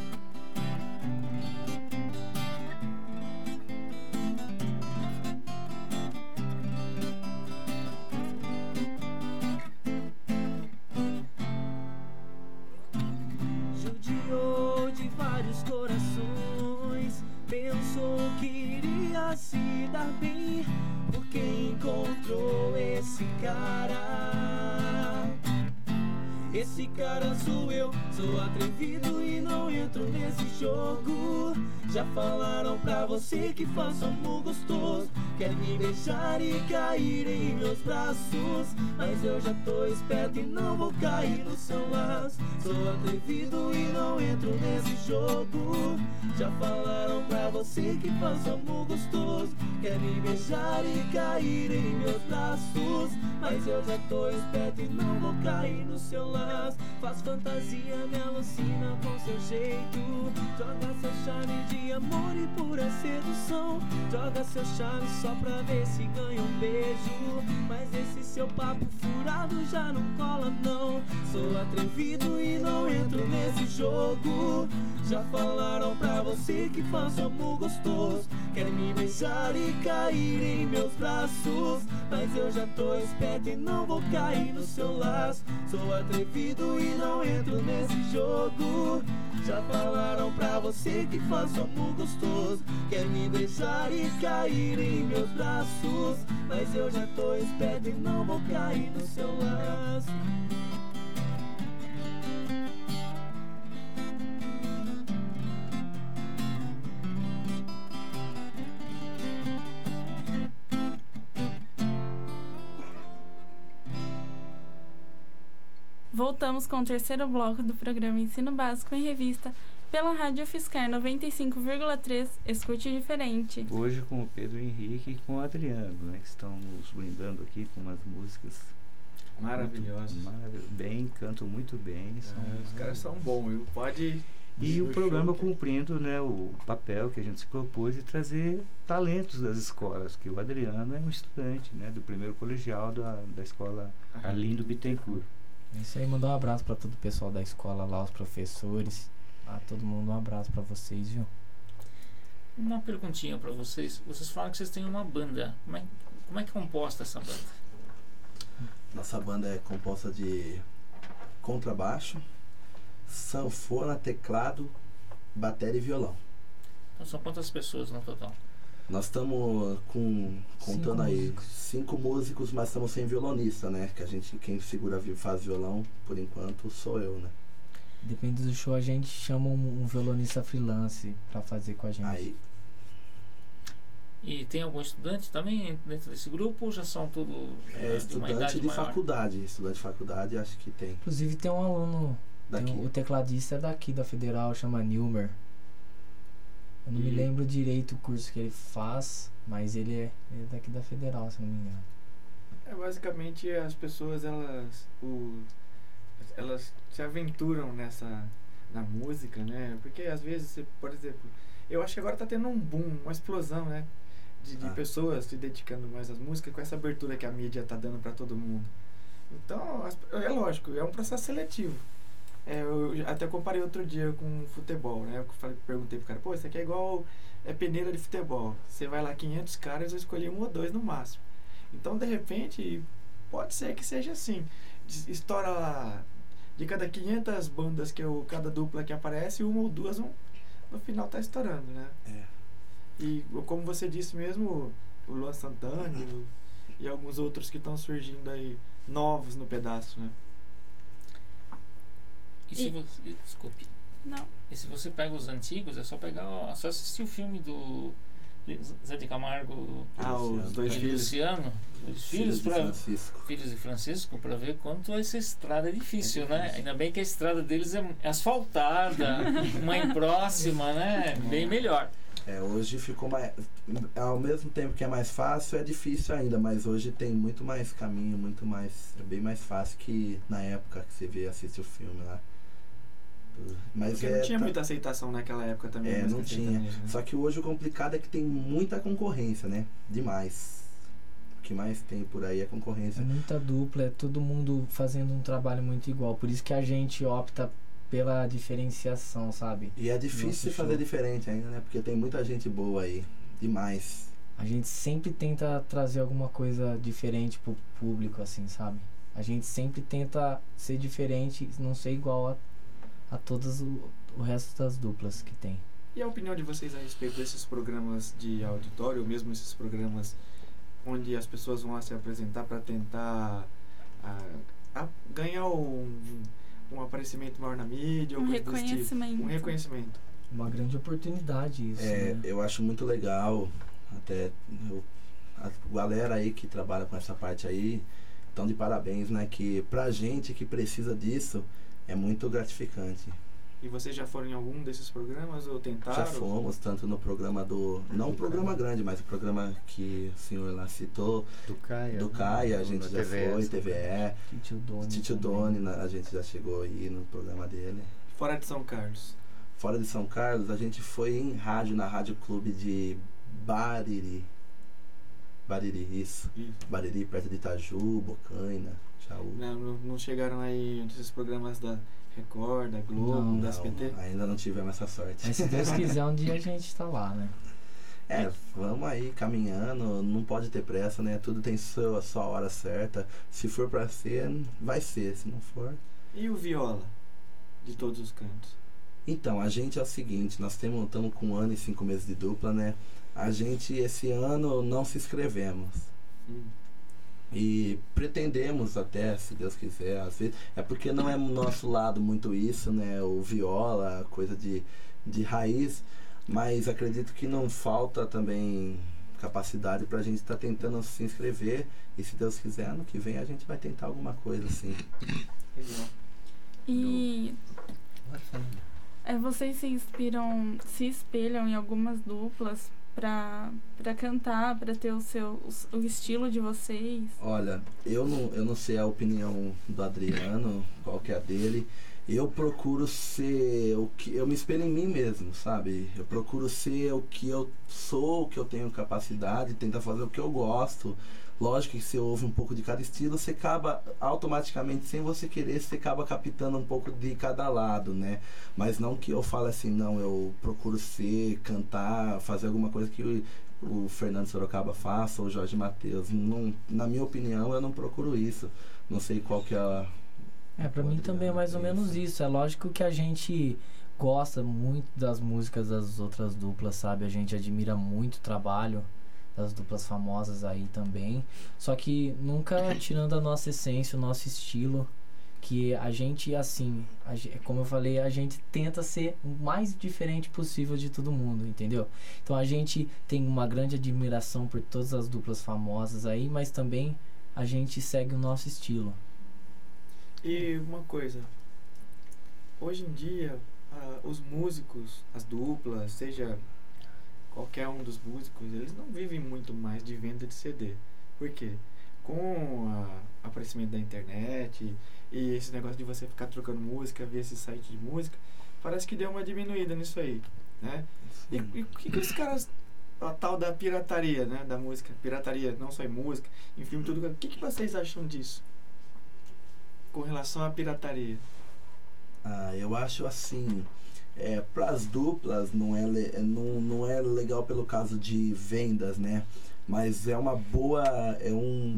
Judiou de vários corações, pensou que iria se dar bem, porque encontrou esse cara. Esse cara sou eu, sou atrevido e não entro nesse jogo. Já falaram pra você que faço amor gostoso. Quer me beijar e cair em meus braços, mas eu já tô esperto e não vou cair no seu laço. Sou atrevido e não entro nesse jogo. Já falaram pra você que faço amor gostoso. Quer me beijar e cair em meus braços, mas eu já tô esperto e não vou cair no seu laço. Faz fantasia, me alucina com seu jeito. Joga seu charme de amor e pura sedução. Joga seu charme só pra ver se ganha um beijo, mas esse seu papo furado já não cola não. Sou atrevido e não entro nesse jogo. Já falaram pra você que faço amor gostoso. Quer me beijar e cair em meus braços, mas eu já tô esperto e não vou cair no seu laço. Sou atrevido e não entro nesse jogo. Já falaram pra você que faço amor gostoso. Quer me beijar e cair em meus braços, mas eu já tô esperto e não vou cair no seu laço. Voltamos com o terceiro bloco do programa Ensino Básico em Revista pela Rádio Fiscar 95,3, escute diferente. Hoje com o Pedro Henrique e com o Adriano, né? Que estão nos brindando aqui com umas músicas Maravilhosos. Bem, cantam muito bem. Os caras são bons, viu? Pode... E o programa cumprindo, né, o papel que a gente se propôs de trazer talentos das escolas, que o Adriano é um estudante, né, do primeiro colegial da escola Arlindo Bittencourt. Isso aí, mandar um abraço pra todo o pessoal da escola lá, os professores. Todo mundo, um abraço pra vocês, viu? Uma perguntinha pra vocês. Vocês falaram que vocês têm uma banda. Como é que é composta essa banda? Nossa banda é composta de contrabaixo, sanfona, teclado, bateria e violão. Então são quantas pessoas no total? Nós estamos contando aí músicos. 5 músicos, mas estamos sem violonista, né? Que quem segura faz violão, por enquanto, sou eu, né? Depende do show, a gente chama um violonista freelance pra fazer com a gente. Aí, E tem algum estudante também dentro desse grupo ou já são tudo de uma estudante idade de maior? faculdade. Estudante de faculdade, acho que tem. Inclusive tem um aluno, Daqui. o tecladista é daqui da Federal, chama Nilmer. Eu não me lembro direito o curso que ele faz, mas ele é daqui da Federal, se não me engano. Basicamente as pessoas elas se aventuram na música, né? Porque às vezes, por exemplo, eu acho que agora tá tendo um boom, uma explosão, né? De pessoas se dedicando mais às músicas com essa abertura que a mídia tá dando para todo mundo. Então, é lógico, é um processo seletivo. Eu até comparei outro dia com futebol, né? Eu perguntei pro cara, pô, isso aqui é igual peneira de futebol. Você vai lá 500 caras, eu escolhi 1 ou 2 no máximo. Então, de repente, pode ser que seja assim. estoura lá. De cada 500 bandas cada dupla que aparece, uma ou duas no final tá estourando, né? E como você disse mesmo, o Luan Santana e alguns outros que estão surgindo aí, novos no pedaço, né? E se você... Desculpe. Não. E se você pega os antigos, é só assistir o filme do Zé de Camargo, os dois e filhos. Luciano, os filhos de Francisco, para ver quanto essa estrada é difícil, né? Ainda bem que a estrada deles é asfaltada, mãe próxima, né? Bem melhor. Hoje ficou mais... Ao mesmo tempo que é mais fácil, é difícil ainda, mas hoje tem muito mais caminho, é bem mais fácil que na época que você assiste o filme lá. Mas porque não tinha muita aceitação naquela época também. Não tinha. Né? Só que hoje o complicado é que tem muita concorrência, né? Demais. O que mais tem por aí é concorrência. É muita dupla, é todo mundo fazendo um trabalho muito igual. Por isso que a gente opta pela diferenciação, sabe? E é difícil fazer diferente ainda, né? Porque tem muita gente boa aí. Demais. A gente sempre tenta trazer alguma coisa diferente pro público, assim, sabe? A gente sempre tenta ser diferente, não ser igual a todas o resto das duplas que tem. E a opinião de vocês a respeito desses programas de auditório, ou mesmo esses programas onde as pessoas vão lá se apresentar para tentar ganhar um aparecimento maior na mídia, ou coisa desse tipo? Um reconhecimento. Uma grande oportunidade isso, né? Eu acho muito legal, até a galera aí que trabalha com essa parte aí estão de parabéns, né? Que pra gente que precisa disso é muito gratificante. E vocês já foram em algum desses programas ou tentaram? Já fomos, tanto no programa não um programa grande, mas o programa que o senhor lá citou, do Caia, a gente já foi, TVE, Titio Doni, a gente já chegou aí no programa dele. Fora de São Carlos? Fora de São Carlos, a gente foi em rádio, na Rádio Clube de Bariri, isso. Bariri, perto de Itaju, Bocaina, Jaú. Não chegaram aí nesses programas da Record, da Globo, da SBT? Ainda não tivemos essa sorte. Mas se Deus quiser, um dia a gente tá lá, né? Vamos aí caminhando, não pode ter pressa, né? Tudo tem sua hora certa. Se for pra ser, vai ser, se não for... E o viola? De todos os cantos? Então, a gente é o seguinte, nós estamos com 1 ano e 5 meses de dupla, né? A gente, esse ano, não se inscrevemos. E pretendemos até, se Deus quiser, às vezes, é porque não é no nosso lado muito isso, né? O viola, coisa de raiz, mas acredito que não falta também capacidade pra gente estar tentando se inscrever, e se Deus quiser, ano que vem a gente vai tentar alguma coisa assim. E vocês se espelham em algumas duplas pra cantar, pra ter o estilo de vocês? Olha, eu não sei a opinião do Adriano, qual que é a dele. Eu procuro ser o que eu me espelho em mim mesmo, sabe? Eu procuro ser o que eu sou, o que eu tenho capacidade, tentar fazer o que eu gosto. Lógico que se ouve um pouco de cada estilo, você acaba automaticamente, sem você querer, você acaba captando um pouco de cada lado, né? Mas não que eu fale assim, não, eu procuro cantar, fazer alguma coisa que o Fernando Sorocaba faça, ou o Jorge Mateus. Não, na minha opinião, eu não procuro isso. Não sei qual que é a... Pra mim também é mais ou menos isso. É lógico que a gente gosta muito das músicas das outras duplas, sabe? A gente admira muito o trabalho das duplas famosas aí também, só que nunca tirando a nossa essência, o nosso estilo, que a gente, assim, como eu falei, a gente tenta ser o mais diferente possível de todo mundo, entendeu? Então a gente tem uma grande admiração por todas as duplas famosas aí, mas também a gente segue o nosso estilo. E uma coisa, hoje em dia os músicos, as duplas, seja qualquer um dos músicos, eles não vivem muito mais de venda de CD. Por quê? Com o aparecimento da internet e esse negócio de você ficar trocando música, ver esse site de música, parece que deu uma diminuída nisso aí, né? E o que os caras, a tal da pirataria, né, da música, pirataria não só em música, em filme, tudo, o que vocês acham disso com relação à pirataria? Eu acho assim, para as duplas não é legal pelo caso de vendas, né? Mas é uma boa,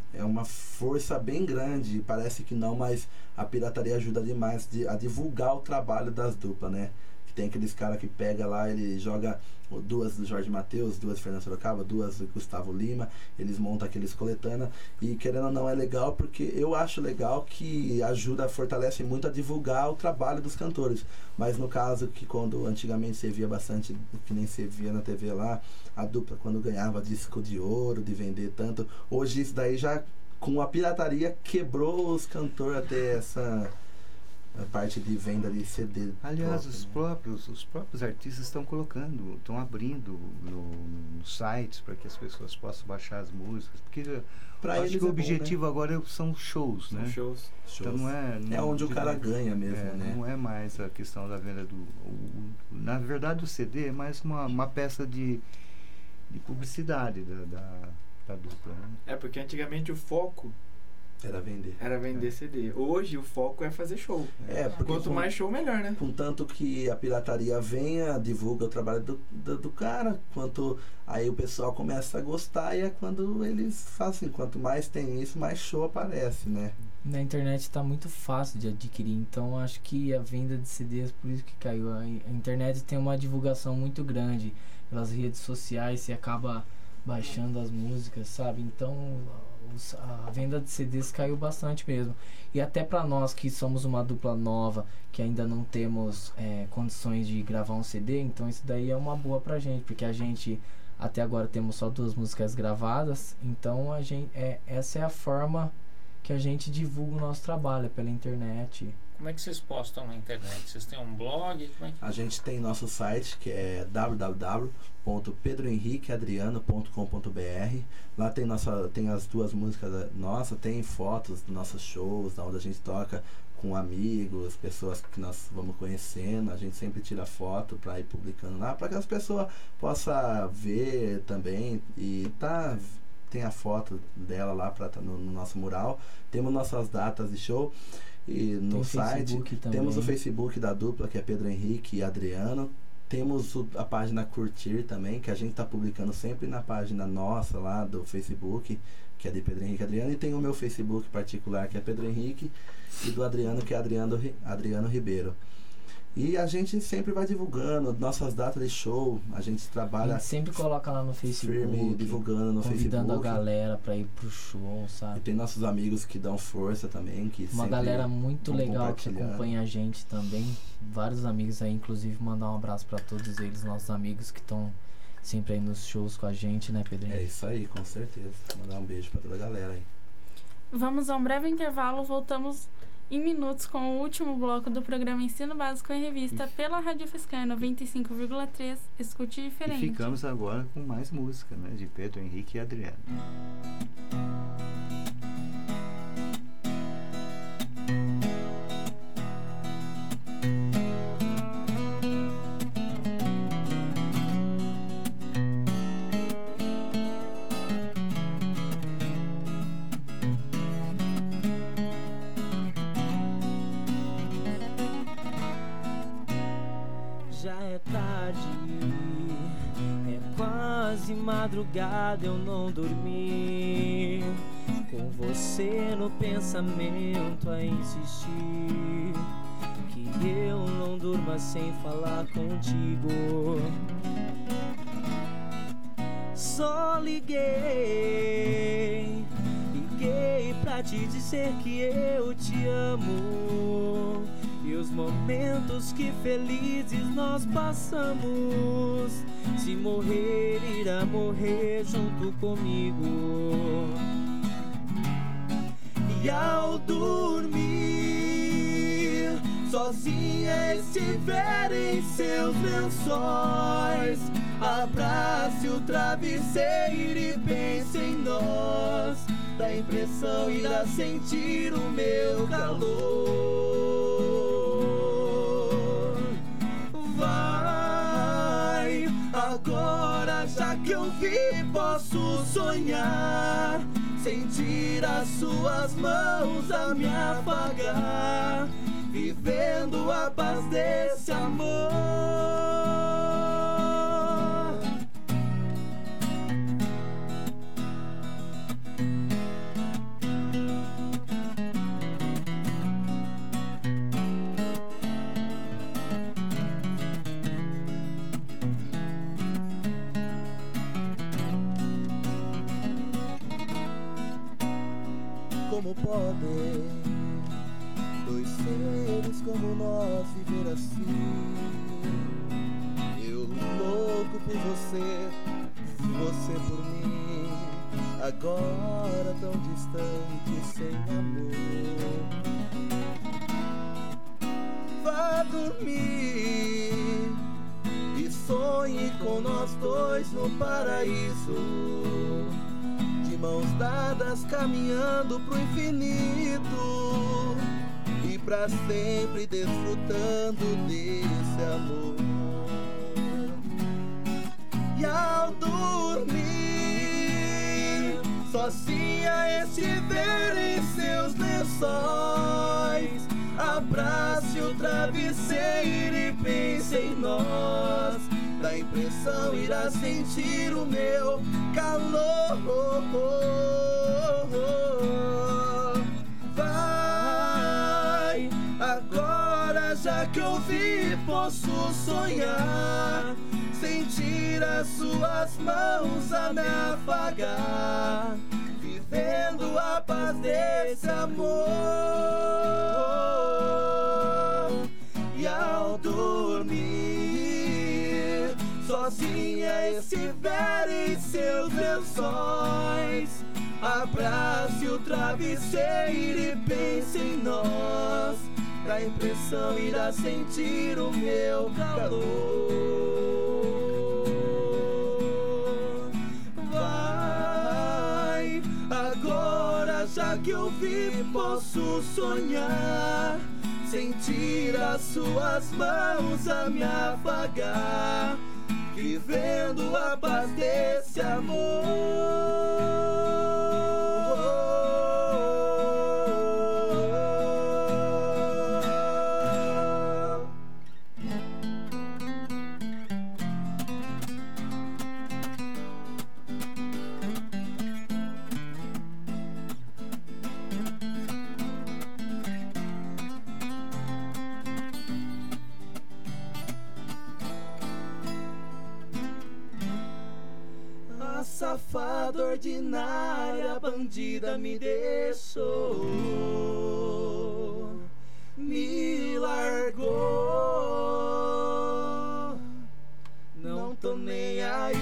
é uma força bem grande. Parece que não, mas a pirataria ajuda demais a divulgar o trabalho das duplas, né? Tem aqueles caras que pega lá, ele joga 2 do Jorge Mateus, 2 do Fernando Sorocaba, 2 do Gustavo Lima, eles montam aqueles coletâneas, e querendo ou não é legal, porque eu acho legal que ajuda, fortalece muito a divulgar o trabalho dos cantores. Mas no caso que quando antigamente você via bastante, que nem você via na TV lá, a dupla quando ganhava disco de ouro, de vender tanto, hoje isso daí já, com a pirataria, quebrou os cantores até essa... a parte de venda de CD. Aliás, próprio, os próprios artistas estão colocando, estão abrindo nos sites para que as pessoas possam baixar as músicas, porque acho que o objetivo agora são shows, né? Shows. Então não é onde o cara ganha mesmo, né? Não é mais a questão da venda na verdade o CD é mais uma peça de publicidade da dupla, né? É, porque antigamente o foco era vender CD. Hoje o foco é fazer show. Quanto mais show, melhor, né? Contanto que a pirataria venha, divulga o trabalho do cara, quanto aí o pessoal começa a gostar, e é quando eles fazem, quanto mais tem isso, mais show aparece, né? Na internet está muito fácil de adquirir, então acho que a venda de CDs, por isso que caiu. A internet tem uma divulgação muito grande pelas redes sociais, você acaba baixando as músicas, sabe? Então a venda de CDs caiu bastante mesmo. E até para nós que somos uma dupla nova, que ainda não temos condições de gravar um CD, então isso daí é uma boa pra gente, porque a gente até agora temos só 2 músicas gravadas, então a gente, essa é a forma que a gente divulga o nosso trabalho, pela internet. Como é que vocês postam na internet? Vocês têm um blog? Como é que... A gente tem nosso site, que é www.pedrohenriqueadriano.com.br. Lá tem as 2 músicas nossas, tem fotos dos nossos shows, onde a gente toca com amigos, pessoas que nós vamos conhecendo. A gente sempre tira foto para ir publicando lá, para que as pessoas possam ver também. E tem a foto dela lá no nosso mural. Temos nossas datas de show. E no site temos o Facebook da dupla, que é Pedro Henrique e Adriano. Temos a página Curtir também, que a gente está publicando sempre na página nossa lá do Facebook, que é de Pedro Henrique e Adriano. E tem o meu Facebook particular, que é Pedro Henrique, e do Adriano, que é Adriano Ribeiro. E a gente sempre vai divulgando nossas datas de show. A gente trabalha. A gente sempre coloca lá no Facebook, firme, divulgando no convidando Facebook. a galera pra ir pro show, sabe? E tem nossos amigos que dão força também. Uma galera muito legal que acompanha a gente também. Vários amigos aí, inclusive mandar um abraço pra todos eles, nossos amigos que estão sempre aí nos shows com a gente, né, Pedrinho? É isso aí, com certeza. Mandar um beijo pra toda a galera aí. Vamos a um breve intervalo, voltamos em minutos com o último bloco do programa Ensino Básico em Revista pela Rádio UFSCar 95,3. Escute diferente. E ficamos agora com mais música, né, de Pedro Henrique e Adriano. Madrugada eu não dormi, com você no pensamento a insistir, que eu não durma sem falar contigo. Só liguei pra te dizer que eu te amo, e os momentos que felizes nós passamos, se morrer, irá morrer junto comigo. E ao dormir, sozinha estiver em seus lençóis, abrace o travesseiro e pense em nós. Dá impressão, irá sentir o meu calor. Vai, agora já que eu vi, posso sonhar, sentir as suas mãos a me afagar, vivendo a paz desse amor. como podem dois seres como nós viver assim? Eu louco por você, você por mim, agora tão distante, sem amor. Vá dormir e sonhe com nós dois no paraíso, de mãos dadas caminhando pro infinito, e pra sempre desfrutando desse amor. E ao dormir, sozinha estiver em seus lençóis, abrace o travesseiro e pense em nós. Da impressão irá sentir o meu calor. Vai, agora já que eu vi, posso sonhar, sentir as suas mãos a me afagar, vivendo a paz desse amor. E ao dormir, sozinha estiver em seus lençóis, abrace o travesseiro e pense em nós. Da impressão irá sentir o meu calor. Vai, agora já que eu vi, posso sonhar, sentir as suas mãos a me afagar, vivendo a paz desse amor. Safada ordinária, bandida me deixou, me largou, não tô nem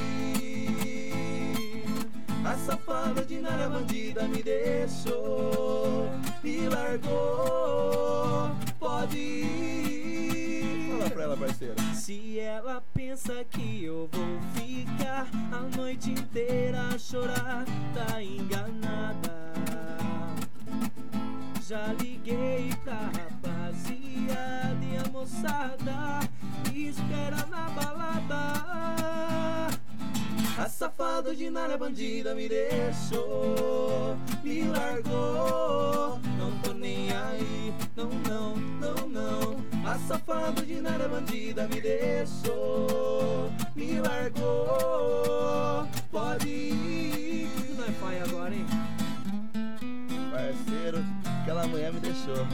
aí. A safada ordinária, bandida me deixou, me largou, pode ir. Fala pra ela, parceira. Se ela pensa que eu vou ficar a noite inteira a chorar, tá enganada. Já liguei pra rapaziada e a moçada me espera na balada. A safada ordinária, bandida me deixou, me largou, não tô nem aí, não, não, não, não. A safada ordinária, bandida me deixou, me largou, pode ir. Não é pai agora, hein? Parceiro, aquela mulher me deixou.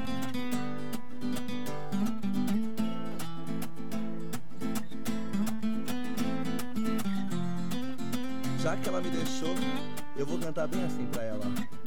Já que ela me deixou, eu vou cantar bem assim pra ela.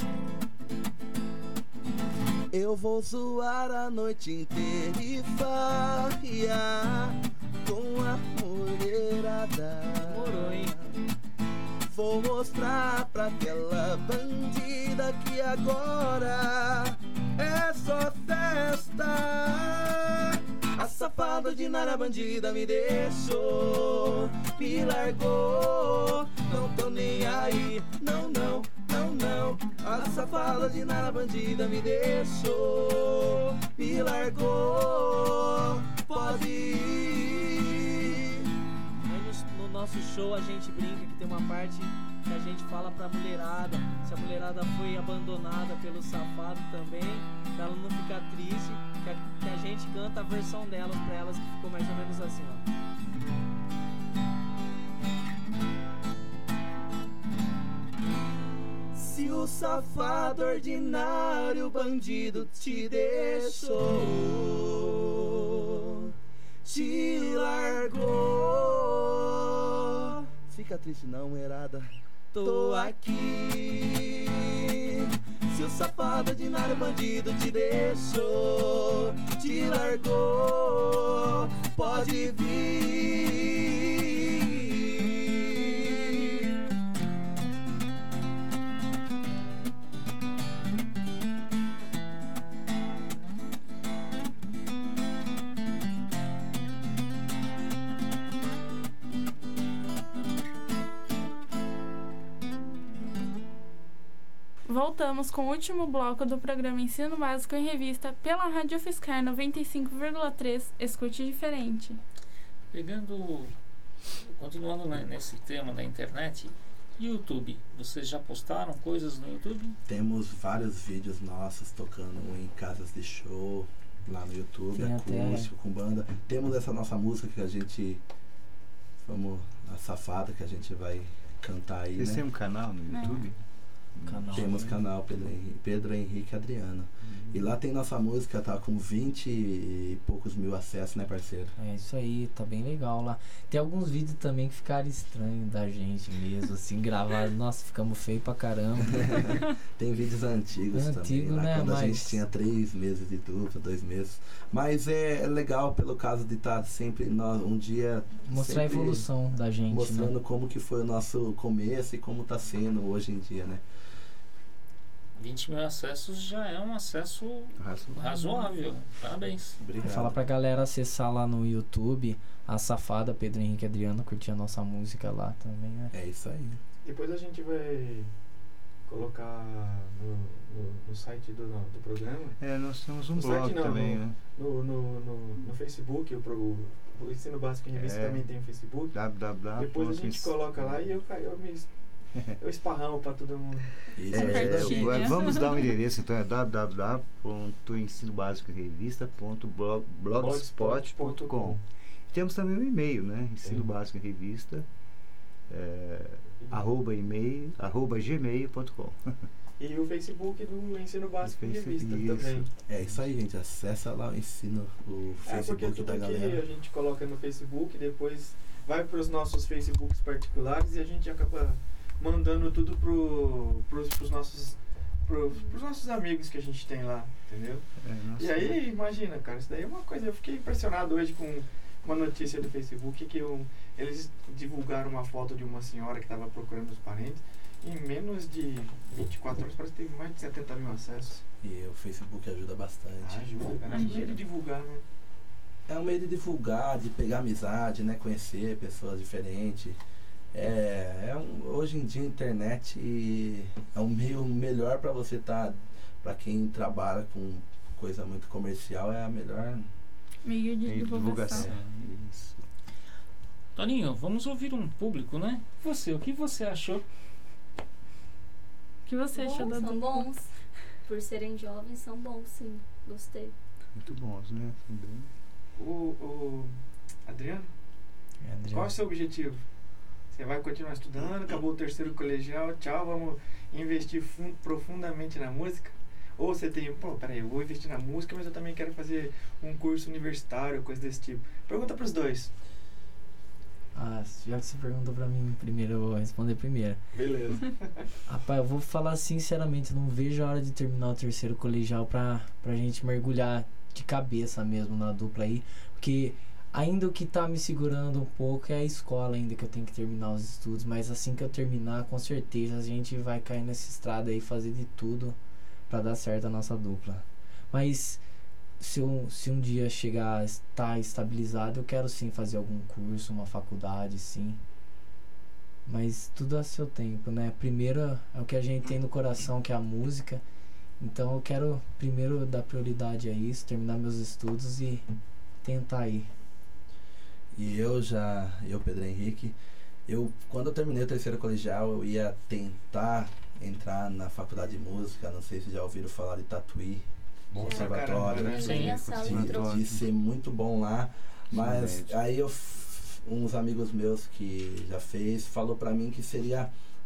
Eu vou zoar a noite inteira e farrear com a mulherada. Morou, hein? Vou mostrar pra aquela bandida que agora é só festa. A safada ordinária, bandida me deixou, me largou, não tô nem aí, não, não, não, não. A safada ordinária, bandida me deixou, me largou, pode ir. Aí no nosso show a gente brinca que tem uma parte que a gente fala pra mulherada, se a mulherada foi abandonada pelo safado também, pra ela não ficar triste, que a gente canta a versão delas pra elas, que ficou mais ou menos assim, ó. Se o safado ordinário, bandido te deixou, te largou, fica triste não, mulherada, tô aqui. Se o safado ordinário bandido te deixou, te largou, pode vir. Voltamos com o último bloco do programa Ensino Básico em Revista pela Rádio UFSCar 95,3. Escute diferente. Continuando nesse tema da internet, YouTube, vocês já postaram coisas no YouTube? Temos vários vídeos nossos tocando em casas de show, lá no YouTube, Tem acústico, com banda. Temos essa nossa música que a gente, a Safada, que a gente vai cantar aí, Vocês né? têm um canal no YouTube? Temos canal Pedro Henrique Adriano. E lá tem nossa música, tá com 20 e poucos mil acessos, né, parceiro? É isso aí, tá bem legal lá. Tem alguns vídeos também que ficaram estranhos da gente mesmo, assim, gravados. Nossa, ficamos feios pra caramba. Tem vídeos antigos também, lá, né? quando a gente Mas tinha 3 meses de dupla, 2 meses. Mas é legal pelo caso de estar sempre um dia mostrar a sempre evolução da gente, mostrando né? como que foi o nosso começo e como tá sendo hoje em dia, né? 20 mil acessos já é um acesso razoável. Parabéns. Obrigado. Falar pra galera acessar lá no YouTube a Safada, Pedro Henrique Adriano, curtir a nossa música lá também, né? É isso aí. Depois a gente vai colocar no site do programa. Nós temos um No blog site não, também, né? No Facebook, o Ensino Básico em Revista também tem o Facebook. Depois a gente coloca lá e eu esparramo pra todo mundo. Isso Compartilha. Vamos dar um endereço, então é www.ensinobasicoemrevista.blogspot.com. Temos também um e-mail, né? Ensino Básico em Revista, @gmail.com. E o Facebook do Ensino Básico em Revista também. É isso aí, gente. Acessa lá o Porque Facebook tudo da que galera. a gente coloca no Facebook, depois vai para os nossos Facebooks particulares e a gente acaba mandando tudo pros nossos amigos que a gente tem lá, entendeu? E aí, imagina, cara, isso daí é uma coisa. Eu fiquei impressionado hoje com uma notícia do Facebook que eles divulgaram uma foto de uma senhora que estava procurando os parentes. Em menos de 24 horas, parece que teve mais de 70 mil acessos. E o Facebook ajuda bastante. Ajuda, cara. É um meio de divulgar, né? É um meio de divulgar, de pegar amizade, né? Conhecer pessoas diferentes. Hoje em dia a internet é um meio melhor para você para quem trabalha com coisa muito comercial, é a melhor Meio de divulgação. Isso. Toninho, vamos ouvir um público, né? O que você achou? O que você achou da São dupla? bons. Por serem jovens, são bons, sim. Gostei. Muito bons, né? Também. Adriano, qual é o seu objetivo? Você vai continuar estudando, acabou o terceiro colegial, tchau, vamos investir profundamente na música? Ou você tem, peraí, eu vou investir na música, mas eu também quero fazer um curso universitário, coisa desse tipo. Pergunta pros dois. Já que você perguntou pra mim primeiro, eu vou responder primeiro. Beleza. Rapaz, eu vou falar sinceramente, não vejo a hora de terminar o terceiro colegial pra gente mergulhar de cabeça mesmo na dupla aí, porque ainda o que tá me segurando um pouco é a escola ainda, que eu tenho que terminar os estudos, mas assim que eu terminar, com certeza a gente vai cair nessa estrada aí, fazer de tudo pra dar certo a nossa dupla. Mas se um dia chegar a estar estabilizado, eu quero sim fazer algum curso, uma faculdade, sim. Mas tudo a seu tempo, né? Primeiro é o que a gente tem no coração, que é a música. Então eu quero primeiro dar prioridade a isso, terminar meus estudos e tentar ir. E eu, Pedro Henrique, quando eu terminei o terceiro colegial, eu ia tentar entrar na faculdade de música. Não sei se já ouviram falar de Tatuí, conservatório, né? de ser muito bom lá. Mas aí uns amigos meus que já falou pra mim que seria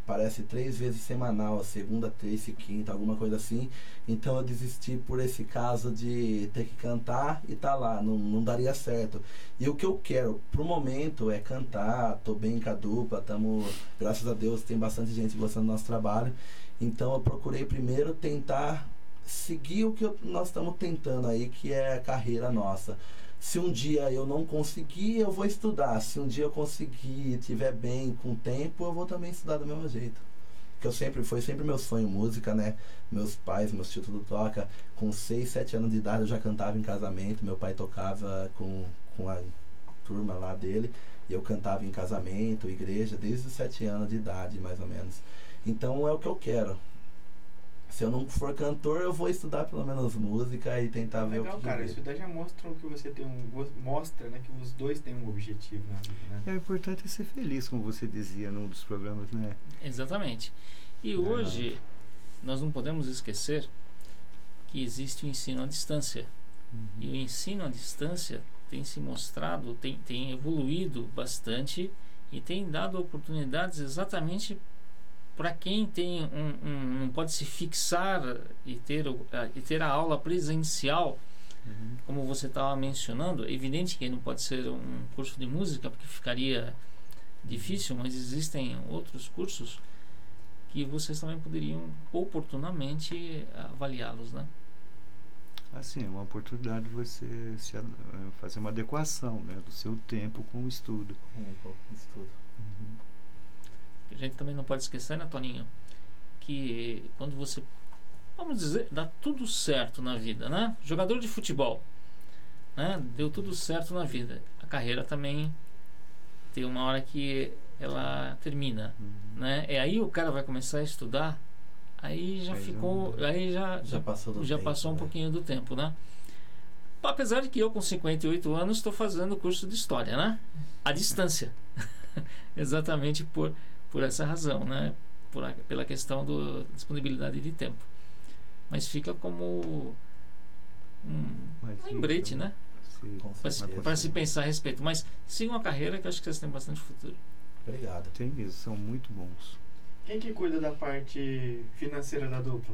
parece 3 vezes semanal, segunda, terça e quinta, alguma coisa assim. Então eu desisti por esse caso de ter que cantar e tá lá, não daria certo. E o que eu quero pro momento é cantar, tô bem com a dupla, graças a Deus tem bastante gente gostando do nosso trabalho. Então eu procurei primeiro tentar seguir o que nós estamos tentando aí, que é a carreira nossa. Se um dia eu não conseguir, eu vou estudar. Se um dia eu conseguir e estiver bem com o tempo, eu vou também estudar do mesmo jeito. Porque foi sempre meu sonho música, né? Meus pais, meus tios tudo toca. Com 6, 7 anos de idade eu já cantava em casamento. Meu pai tocava com a turma lá dele. E eu cantava em casamento, igreja, desde os 7 anos de idade, mais ou menos. Então é o que eu quero. Se eu não for cantor, eu vou estudar pelo menos música e tentar ver Legal, o que cara, isso daí já mostra que você tem mostra, né, que os dois têm um objetivo na vida, né? É importante ser feliz, como você dizia num dos programas, né? Exatamente. E hoje nós não podemos esquecer que existe o ensino à distância. E o ensino à distância tem se mostrado, tem evoluído bastante e tem dado oportunidades exatamente para quem tem não pode se fixar e ter a aula presencial, como você estava mencionando. É evidente que não pode ser um curso de música, porque ficaria difícil, mas existem outros cursos que vocês também poderiam oportunamente avaliá-los, né? Assim, é uma oportunidade de você fazer uma adequação, né, do seu tempo com o estudo. A gente também não pode esquecer, né, Toninho, que quando você, vamos dizer, dá tudo certo na vida, né? Jogador de futebol, né? Deu tudo certo na vida. A carreira também tem uma hora que ela termina, né? E aí o cara vai começar a estudar, aí já passou um pouquinho do tempo, né? Apesar de que eu com 58 anos estou fazendo curso de história, né? À distância. Exatamente por essa razão, né? Pela questão da disponibilidade de tempo. Mas fica como um lembrete, né? Para se pensar a respeito. Mas siga uma carreira que eu acho que vocês têm bastante futuro. Obrigado. Tem mesmo, são muito bons. Quem que cuida da parte financeira da dupla?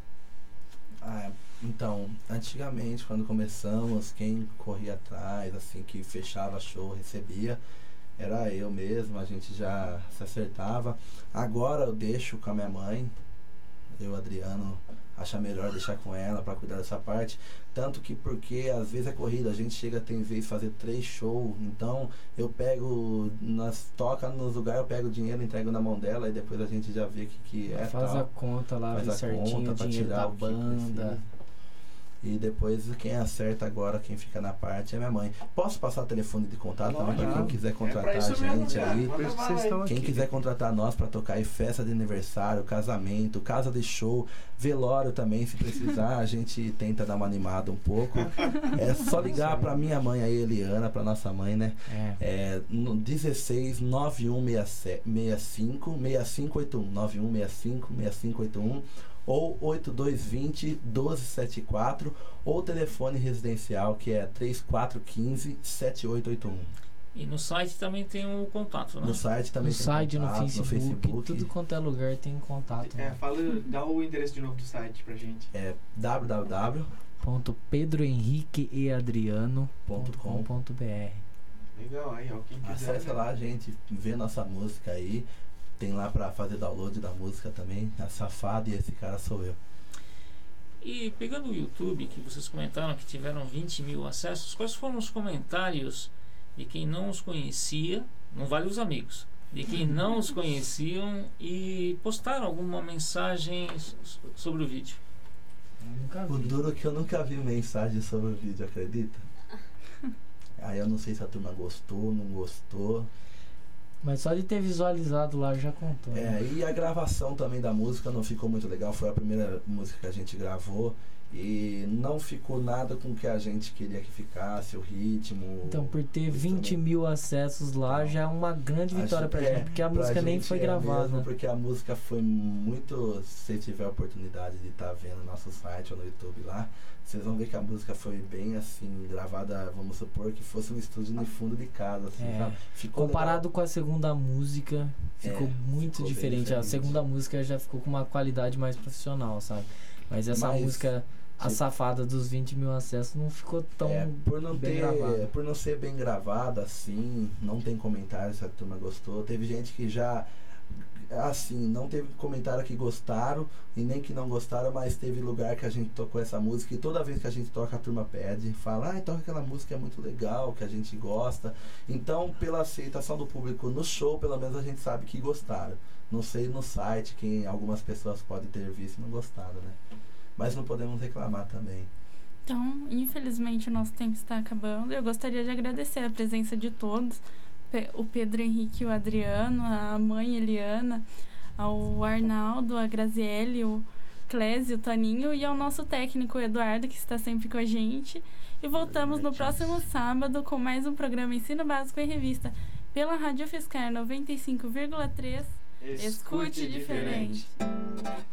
Então, antigamente, quando começamos, quem corria atrás, assim, que fechava show, recebia, era eu mesmo, a gente já se acertava. Agora eu deixo com a minha mãe, Adriano, acha melhor deixar com ela para cuidar dessa parte. Tanto que porque às vezes é corrida, a gente chega, tem vez fazer 3 shows, então eu pego, toca nos lugares, eu pego o dinheiro, entrego na mão dela e depois a gente já vê o que é. Faz a conta lá, vê certinho, o dinheiro da banda. E depois quem acerta agora, quem fica na parte é minha mãe. Posso passar o telefone de contato também para quem quiser contratar a gente aí. Quem quiser contratar nós para tocar em festa de aniversário, casamento, casa de show, velório também, se precisar, a gente tenta dar uma animada um pouco. É só ligar para minha mãe aí, Eliana, para nossa mãe, né? No 16 9165 6581 9165 6581 ou 8220-1274 ou telefone residencial que é 3415-7881. E no site também tem o contato, né? No site também tem contato, no Facebook, tudo quanto é lugar tem contato. Dá o endereço de novo do site pra gente. É www.pedrohenriqueadriano.com.br. Legal, aí ó, quem quiser. Acesse lá, gente, vê nossa música aí. Tem lá pra fazer download da música também. A Safado e Esse Cara Sou Eu. E pegando o YouTube, que vocês comentaram que tiveram 20 mil acessos, quais foram os comentários de quem não os conhecia, não vale os amigos, de quem não os conheciam e postaram alguma mensagem sobre o vídeo? O duro é que eu nunca vi mensagem sobre o vídeo, acredita? Aí eu não sei se a turma gostou, não gostou. Mas só de ter visualizado lá já contou. E a gravação também da música não ficou muito legal. Foi a primeira música que a gente gravou e não ficou nada com o que a gente queria que ficasse, o ritmo. Então, por ter 20 mil acessos lá, já é uma grande vitória pra gente, porque a música nem foi gravada. Mesmo porque a música foi muito... Se tiver a oportunidade de estar vendo no nosso site ou no YouTube lá, vocês vão ver que a música foi bem assim, gravada, vamos supor que fosse um estúdio no fundo de casa, assim, sabe? Ficou comparado legal. Com a segunda música, Ficou muito ficou bem diferente. A segunda música já ficou com uma qualidade mais profissional, sabe? Mas essa música, A Safada dos 20 mil acessos, não ficou tão bem gravada. Por não ser bem gravada assim, não tem comentário se a turma gostou. Teve gente que já, assim, não teve comentário que gostaram e nem que não gostaram, mas teve lugar que a gente tocou essa música e toda vez que a gente toca a turma pede, fala, toca aquela música, é muito legal, que a gente gosta. Então, pela aceitação do público no show, pelo menos a gente sabe que gostaram. Não sei no site, que algumas pessoas podem ter visto e não gostaram, né? Mas não podemos reclamar também. Então, infelizmente, o nosso tempo está acabando. Eu gostaria de agradecer a presença de todos. O Pedro Henrique e o Adriano, a mãe Eliana, ao Arnaldo, a Graziele, o Clésio, o Toninho e ao nosso técnico Eduardo, que está sempre com a gente. E voltamos no próximo sábado com mais um programa Ensino Básico em Revista pela Rádio UFSCar 95,3. Escute diferente.